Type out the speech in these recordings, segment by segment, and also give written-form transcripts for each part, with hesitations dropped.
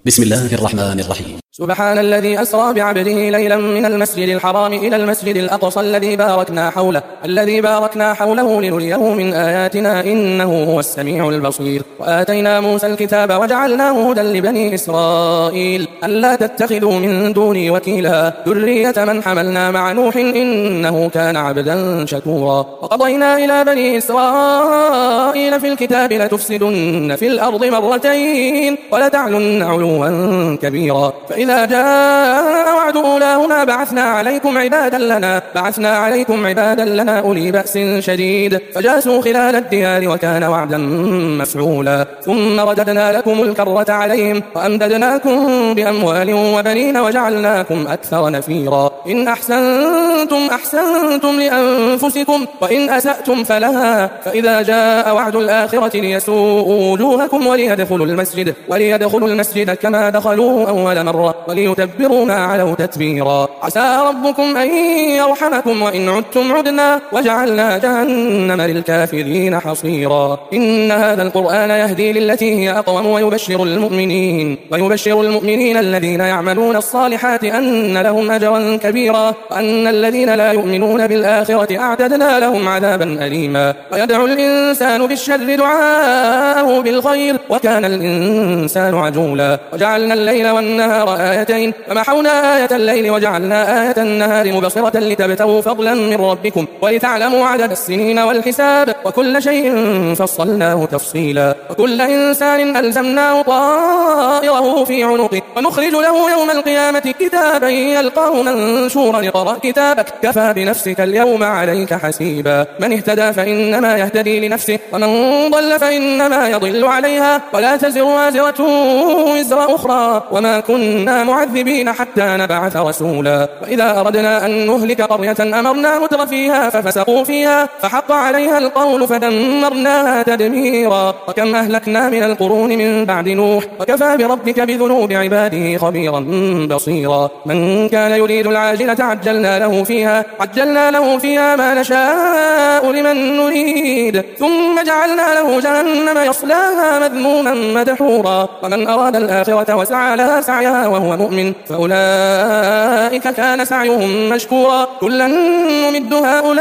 بسم الله الرحمن الرحيم. سبحان الذي أسرى بعبده ليلا من المسجد الحرام إلى المسجد الأقصى الذي باركنا حوله لنريه من آياتنا إنه هو السميع البصير. وآتينا موسى الكتاب وجعلناه هدى لبني إسرائيل ألا تتخذوا من دوني وكيلا ذرية من حملنا مع نوح إنه كان عبدا شكورا. وقضينا إلى بني إسرائيل في الكتاب لتفسدن في الأرض مرتين ولتعلن علوا كبيرا. فإذا جاء وعد أولاهما بعثنا عليكم عبادا لنا أولي بأس شديد فجاسوا خلال الديار وكان وعدا مفعولا. ثم رددنا لكم الكرة عليهم وأمددناكم بأموال وبنين وجعلناكم أكثر نفيرا. إن أحسنتم لأنفسكم وإن أسأتم فلها. فإذا جاء وعد الآخرة ليسوءوا وجوهكم وليدخلوا المسجد كما دخلوه أول مرة وليتبروا ما علوا تتبيرا. عسى ربكم أن يرحمكم وإن عدتم عدنا وجعلنا جهنم للكافرين حصيرا. إن هذا القرآن يهدي للتي هي أقوم ويبشر المؤمنين الذين يعملون الصالحات أن لهم أجرا كبيرا وأن الذين لا يؤمنون بالآخرة أعتدنا لهم عذابا أليما. ويدعو الإنسان بالشر دعاءه بالخير وكان الإنسان عجولا. وجعلنا الليل والنهار آيتين فمحونا آية الليل وجعلنا آية النهار مبصرة لتبتغوا فضلا من ربكم ولتعلموا عدد السنين والحساب وكل شيء فصلناه تفصيلا. وكل إنسان ألزمناه طائره في عنقه ونخرج له يوم القيامة كتابا يلقاه منشورا اقرأ كتابك كفى بنفسك اليوم عليك حسيبا. من اهتدى فإنما يهتدي لنفسه ومن ضل فإنما يضل عليها ولا تزر وازرة وزر أخرى وما كنا معذبين حتى نبعث رسولا. وإذا أردنا أن نهلك قرية أمرنا متر فيها ففسقوا فيها فحق عليها القول فدمرناها تدميرا. وكم أهلكنا من القرون من بعد نوح وكفى بربك بذنوب عباده خبيرا بصيرا. من كان يريد العاجلة عجلنا له فيها ما نشاء لمن نريد ثم جعلنا له جهنم يصلاها مذموما مدحورا. ومن أراد الآخرة وسعى لها سعيها وهو مؤمن فأولئك كان سعيهم مشكورا. كلا نمد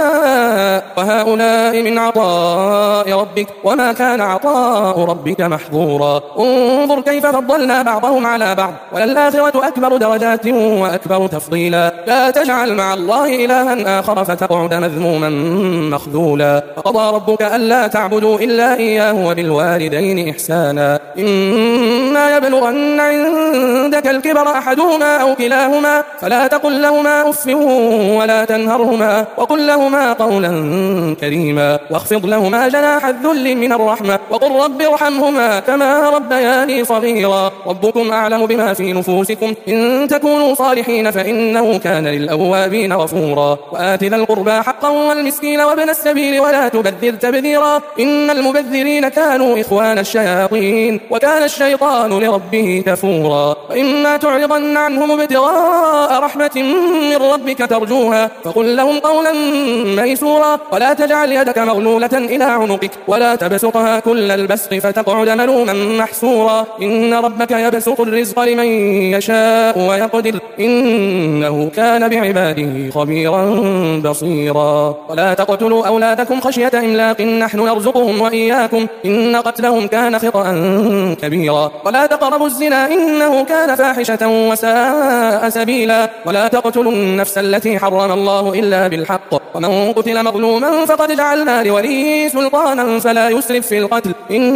هؤلاء من عطاء ربك وما كان عطاء ربك محظورا. انظر كيف فضلنا بعضهم على بعض وللآخرة أكبر درجات وأكبر تفضيلا. لا تجعل مع الله إلها آخر فتقعد مذموما مخذولا. وقضى ربك ألا تعبدوا إلا إياه وبالوالدين إحسانا. إما يبلغن عندك الكبر أحدهما أو كلاهما فلا تقل لهما أف ولا تنهرهما وقل لهما قولا كريما واخفض لهما جناح الذل من الرحمة وقل رب ارحمهما كما ربياني صغيرا. ربكم أعلم بما في نفوسكم إن تكونوا صالحين فإنه كان للأوابين غفورا. وآت ذا القربى حقا والمسكين وابن السبيل ولا تبذر تبذيرا إن المبذرين كانوا إخوان الشياطين وكان الشيطان لربه كفورا. وإما تعرضن عنهم ابتغاء رحمة من ربك ترجوها فقل لهم قولا ميسورا. ولا تجعل يدك مغلولة إلى عنقك ولا تبسطها كل البسط فتقعد ملوما محسورا. إن ربك يبسط الرزق لمن يشاء ويقدر إنه كان بعباده خبيرا بصيرا. ولا تقتلوا أولادكم خشية إملاق نحن نرزقهم وإياكم إن قتلهم كان خطأ كبيرا. ولا تقربوا الزنا إنه كان فاحشة وساء سبيلا. ولا تقتلوا النفس التي حرم الله إلا بالحق ومن قتل مظلوما فقد جعلنا لوليه سلطانا فلا يسرف في القتل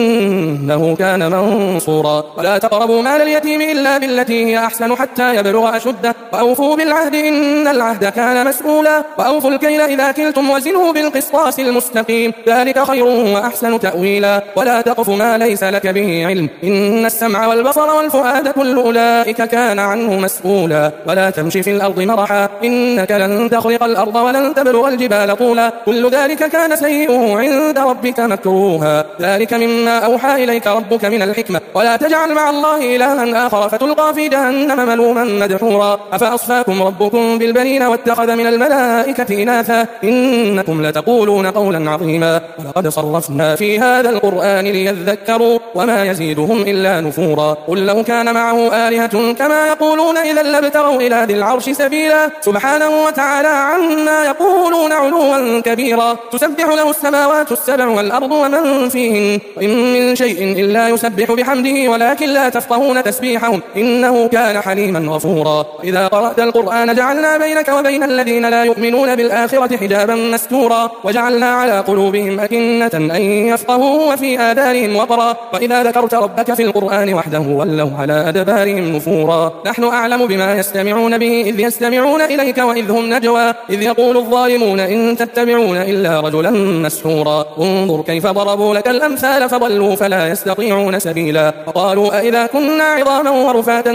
إنه كان منصورا. ولا تقربوا مال اليتيم إلا بالتي هي أحسن حتى يبلغ أشده وأوفوا بالعهد إن العهد كان مسؤولا. وأوفوا الكيل إذا كلتم وزنوا بالقسطاس المستقيم ذلك خير وأحسن تأويلا. ولا تقف ما ليس لك به علم إن السمع والبصر والفؤاد كل أولئك كان عنه مسؤولا. ولا تمشي في الأرض مرحا إنك لن تخرق الأرض ولن تبلغ الجبال طولا كل ذلك كان سيئه عند ربك مكروها. ذلك مما أوحى إليك ربك من الحكمة. ولا تجعل مع الله إلها آخر فتلقى في جهنم ملوما مدحورا أفأصفاكم ربكم بالبنين واتخذ من الملائكة إناثا إنكم لتقولون قولا عظيما ولقد صرفنا في هذا القرآن ليذكروا وما يزيدهم إلا نفورا قل لو كان معه آلهة كما يقولون إذا لابتغوا إلى ذي العرش سبيلا سبحانه وتعالى عما يقولون علوا كبيرا تسبح له السماوات السبع والأرض ومن فيهن وإن من شيء إلا يسبح بحمده ولكن لا تفقهون تسبيحهم إنه كان حليما غفورا إذا قرأت القرآن جعلنا بينك وبين الذين لا يؤمنون بالآخرة حجابا مستورا وجعلنا على قلوبهم أكنة أن يفقهوا وفي آذانهم وقرا وإذا ذكرت ربك في القرآن وحده ولوا على أدبارهم نفورا نحن أعلم بما يستمعون به إذ يستمعون إليك وإذ هم نجوى إذ يقول الظالمون إن تتبعون إلا رجلا مسحورا انظر كيف ضربوا لك الأمثال فضلوا فلا يستطيعون سبيلا وقالوا أئذا كنا عظاما ورفاتا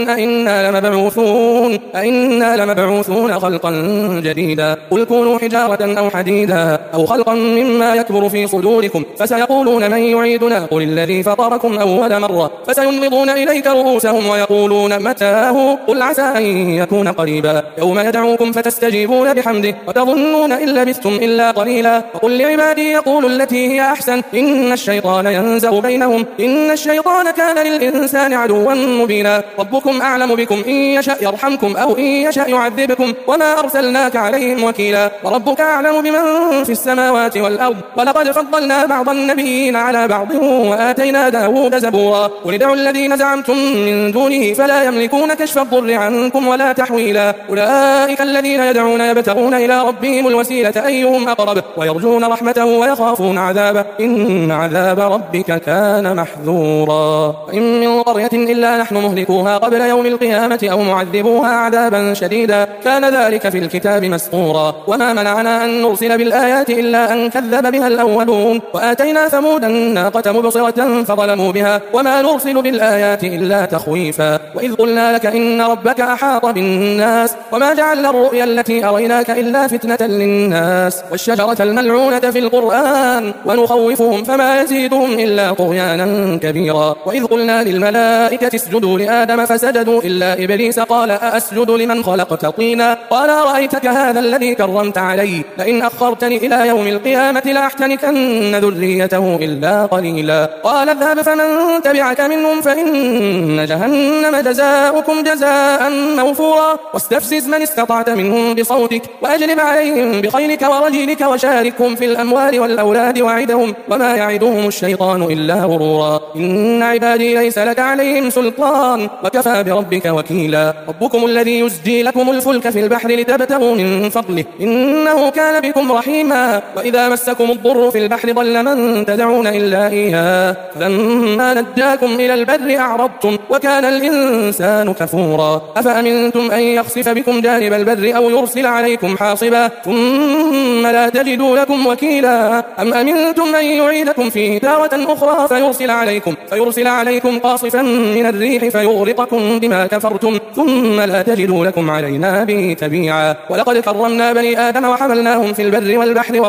أئنا لمبعوثون خلقا جديدا قل كونوا حجارة أو حديدا أو خلقا مما يكبر في صدوركم فسيقولون من يعيدنا قل الذي فطركم أول مرة فسينغضون إليك رؤوسهم ويقولون متاه قل عسى أن يكون قريبا يوم يدعوكم فتستجيبون بحمده وتظنون إن لبثتم إلا قليلا وقل لعبادي يقولوا التي هي أحسن إن الشيطان ينزغ بينهم إن الشيطان كان للإنسان عدوا مبينا ربكم أعلم بكم إن يشأ يرحمكم أو إن يشأ يعذبكم وما أرسلناك عليهم وكيلا وربك أعلم بمن في السماوات والأرض ولقد فضلنا بعض النبيين على بعض وآتينا داود زبورا قل ادعوا الذين زعمتم من دونه فلا يملكون كشف الضر عنكم ولا تحويلا أولئك الذين يدعون يبتغون إلى ربهم الوسيلة أيهم أقرب ويرجون رحمته ويخافون عذابه إن عذاب ربك كان محذورا وإن من قرية إلا نحن مهلكوها قبل يوم القيامة أو معذبوها عذابا شديدا كان ذلك في الكتاب مسطورا وما منعنا أن نرسل بالآيات إلا أن كذب بها الأولون وآتينا ثمود الناقة مبصرة فظلموا بها وما نرسل بالآيات إلا تخويفا وإذ قلنا لك إن ربك أحاط بالناس وما جعلنا الرؤيا التي أريناك إلا فتنة للناس والشجرة الملعونة في القرآن ونخوفهم فما يزيدهم إلا طغيانا كبيرا وإذ قلنا للملائكة اسجدوا لآدم فسجدوا إلا إبليس قال أأسجد لمن خلقت طينا قال أرأيتك هذا الذي كرمت علي لئن أخرتني إلى يوم القيامة لأحتنكن ذريته إلا قليلا قال اذهب فمن تبعك منهم فإن جهنم جزاؤكم جزاء موفورا واستفزز من استطعت منهم بصوتك وأجلب عليهم بخيلك ورجلك وشاركهم في الأموال والأولاد وعدهم وما يعدهم الشيطان إلا غرورا إن عبادي ليس لك عليهم سلطان وكفى بربك وكيلا ربكم الذي يزجي لكم الفلك في البحر لتبتغوا من فضله إنه كان بكم رحيما وإذا مسكم الضر في البحر ضل من تدعون إلا إياه فلما نجاكم إلى البر أعرضتم وكان الإنسان كفورا أفأمنتم أن يخسف بكم جانب البر أو يرسل عليكم حاصبا ثم لا تجدوا لكم وكيلا أم أمنتم أن يعيدكم فيه تارة أخرى فيرسل عليكم قاصفا من الريح فيغرقكم بما كفرتم ثم لا تجدوا لكم علينا به تبيعا ولقد كرمنا بني آدم وحملناهم في البر والبحر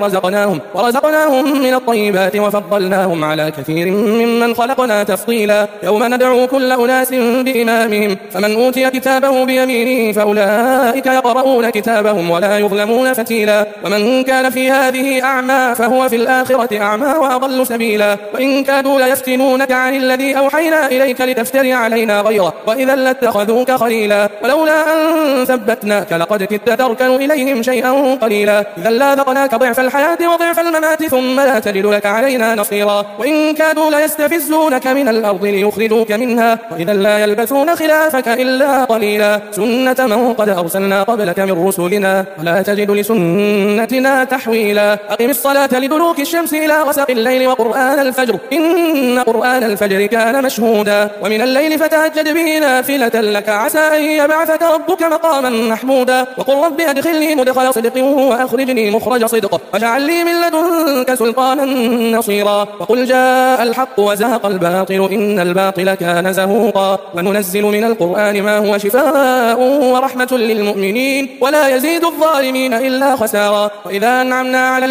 ورزقناهم من الطيبات وفضلناهم على كثير ممن خلقنا تفضيلا يوم ندعو كل أناس بإمامهم فمن أوتي كتابه بيمينه فأولئك يقرؤون كتابهم ولا يظلمون فتيلا ومن كان في هذه أعمى فهو في الآخرة أعمى وأضل سبيلا وإن كادوا ليفتنونك عن الذي أوحينا إليك لتفتري علينا غيره وإذا لاتخذوك خليلا ولولا أن ثبتناك لقد كدت تركن إليهم شيئا قليلا إذا لاذقناك ضعف الحياة وضعف الممات ثم لا تجد لك علينا نصيرا وإن كادوا ليستفزونك من الأرض ليخرجوك منها وإذا لا يلبثون خلافك إلا قليلا سنة من قد أرسلنا قبلك من رسلنا ولا تجد لسنتنا تحويلا أقم الصلاة لدلوك الشمس إلى غسق الليل وقرآن الفجر إن قرآن الفجر كان مشهودا ومن الليل فتهجد به نافلة لك عسى أن يبعثك ربك مقاما محمودا وقل رب أدخلني مدخل صدق وأخرجني مخرج صدق واجعل لي من لدنك سلطانا نصيرا وقل جاء الحق وزهق الباطل إن الباطل كان زهوقا وننزل من القرآن ما هو شفاء ورحمة للمؤمنين ولا يزيد الظالمين إلا خسارا وإذا أنعمنا على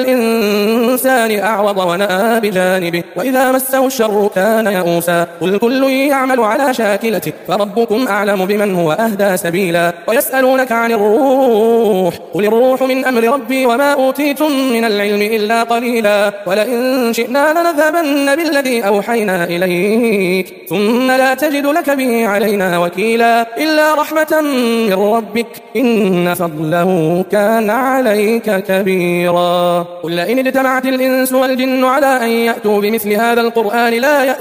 الإنسان أعرض ونأى بجانبه وإذا مسه الشر كان يئوسا قل كل يعمل على شاكلته فربكم أعلم بمن هو أهدى سبيلا ويسألونك عن الروح قل الروح من أمر ربي وما أوتيتم من العلم إلا قليلا ولئن شئنا لنذهبن بالذي أوحينا إليك ثم لا تجد لك به علينا وكيلا إلا رحمة من ربك إن فضله كان عليك كبيرا قل لئن اجتمعت الإنس والجن على أن يأتوا بمثل هذا القرآن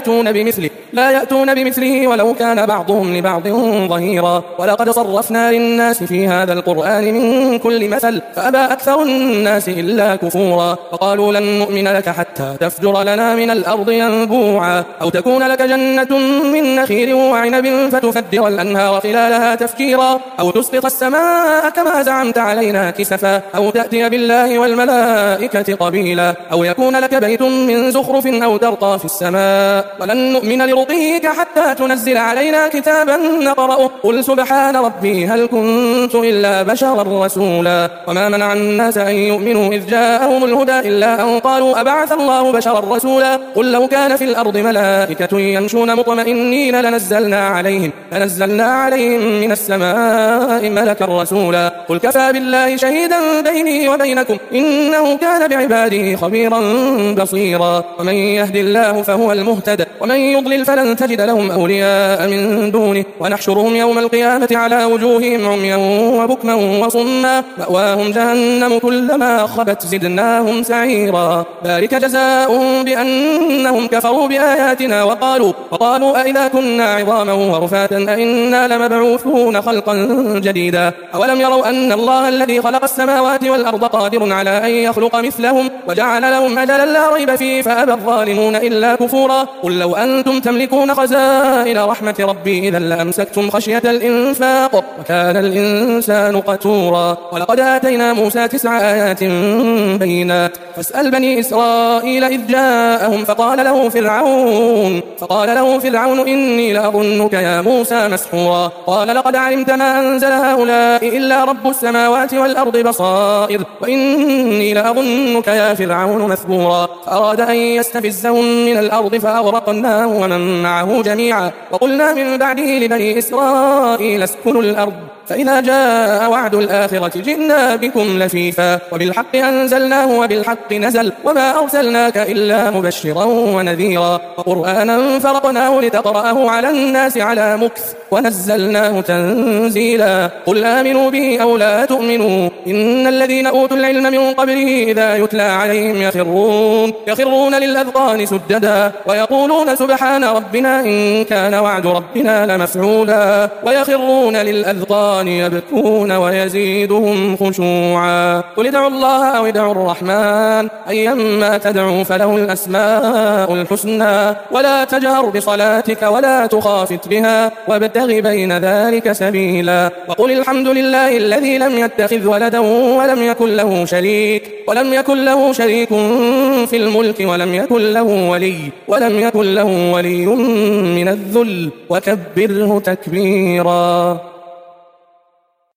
لا يأتون بمثله ولو كان بعضهم لبعض ظهيرا ولقد صرفنا للناس في هذا القرآن من كل مثل فأبى أكثر الناس إلا كفورا وقالوا لن نؤمن لك حتى تفجر لنا من الأرض ينبوعا أو تكون لك جنة من نخيل وعنب فتفجر الأنهار خلالها تفجيرا أو تسقط السماء كما زعمت علينا كسفا أو تأتي بالله والملائكة قبيلا أو يكون لك بيت من زخرف أو ترقى في السماء ولن نؤمن لرقيك حتى تنزل علينا كتابا نقرأه قل سبحان ربي هل كنت إلا بشرا رسولا وما منع الناس أن يؤمنوا إذ جاءهم الهدى إلا أن قالوا أبعث الله بشرا رسولا قل لو كان في الأرض ملائكة يمشون مطمئنين لنزلنا عليهم من السماء ملكا رسولا قل كفى بالله شهيدا بيني وبينكم إنه كان بعباده خبيرا بصيرا ومن يهد الله فهو المهتد ومن يضلل فلن تجد لهم أولياء من دونه ونحشرهم يوم القيامة على وجوههم عميا وبكما وصما مأواهم جهنم كلما خبت زدناهم سعيرا ذلك جزاؤهم بأنهم كفروا بآياتنا وقالوا أئذا كنا عظاما ورفاتا أئنا لمبعوثون خلقا جديدا أولم يروا أن الله الذي خلق السماوات والأرض قادر على أن يخلق مثلهم وجعل لهم أجلا لا ريب فيه فأبى الظالمون إلا كفورا قل لو أنتم تملكون خزائن رحمة ربي إذا لأمسكتم خشية الإنفاق وكان الإنسان قتورا ولقد آتينا موسى 9 آيات بينات فاسأل بني إسرائيل إذ جاءهم فقال له فرعون إني لأظنك يا موسى مسحورا قال لقد علمت ما أنزل هؤلاء إلا رب السماوات والأرض بصائر وإني لأظنك يا فرعون مثبورا فأراد أن يستفزهم من الأرض فأغرقناه ومن معه جميعا وقلنا من بعده لبني إسرائيل اسكنوا الأرض فإذا جاء وعد الآخرة جئنا بكم لفيفا وبالحق أنزلناه وبالحق نزل وما أرسلناك إلا مبشرا ونذيرا وقرآنا فرقناه لتقرأه على الناس على مكث ونزلناه تنزيلا قل آمنوا به أو لا تؤمنوا إن الذين أوتوا العلم من قبله إذا يتلى عليهم يخرون للأذقان سجدا ويقولون سبحان ربنا إن كان وعد ربنا لمفعولا ويخرون للأذقان يبكون ويزيدهم خشوعا قل ادعوا الله أو ادعوا الرحمن أيما تدعوا فله الأسماء الحسنى ولا تجهر بصلاتك ولا تخافت بها وابتغ بين ذلك سبيلا وقل الحمد لله الذي لم يتخذ ولدا ولم يكن له شريك في الملك ولم يكن له ولي من الذل وكبره تكبيرا.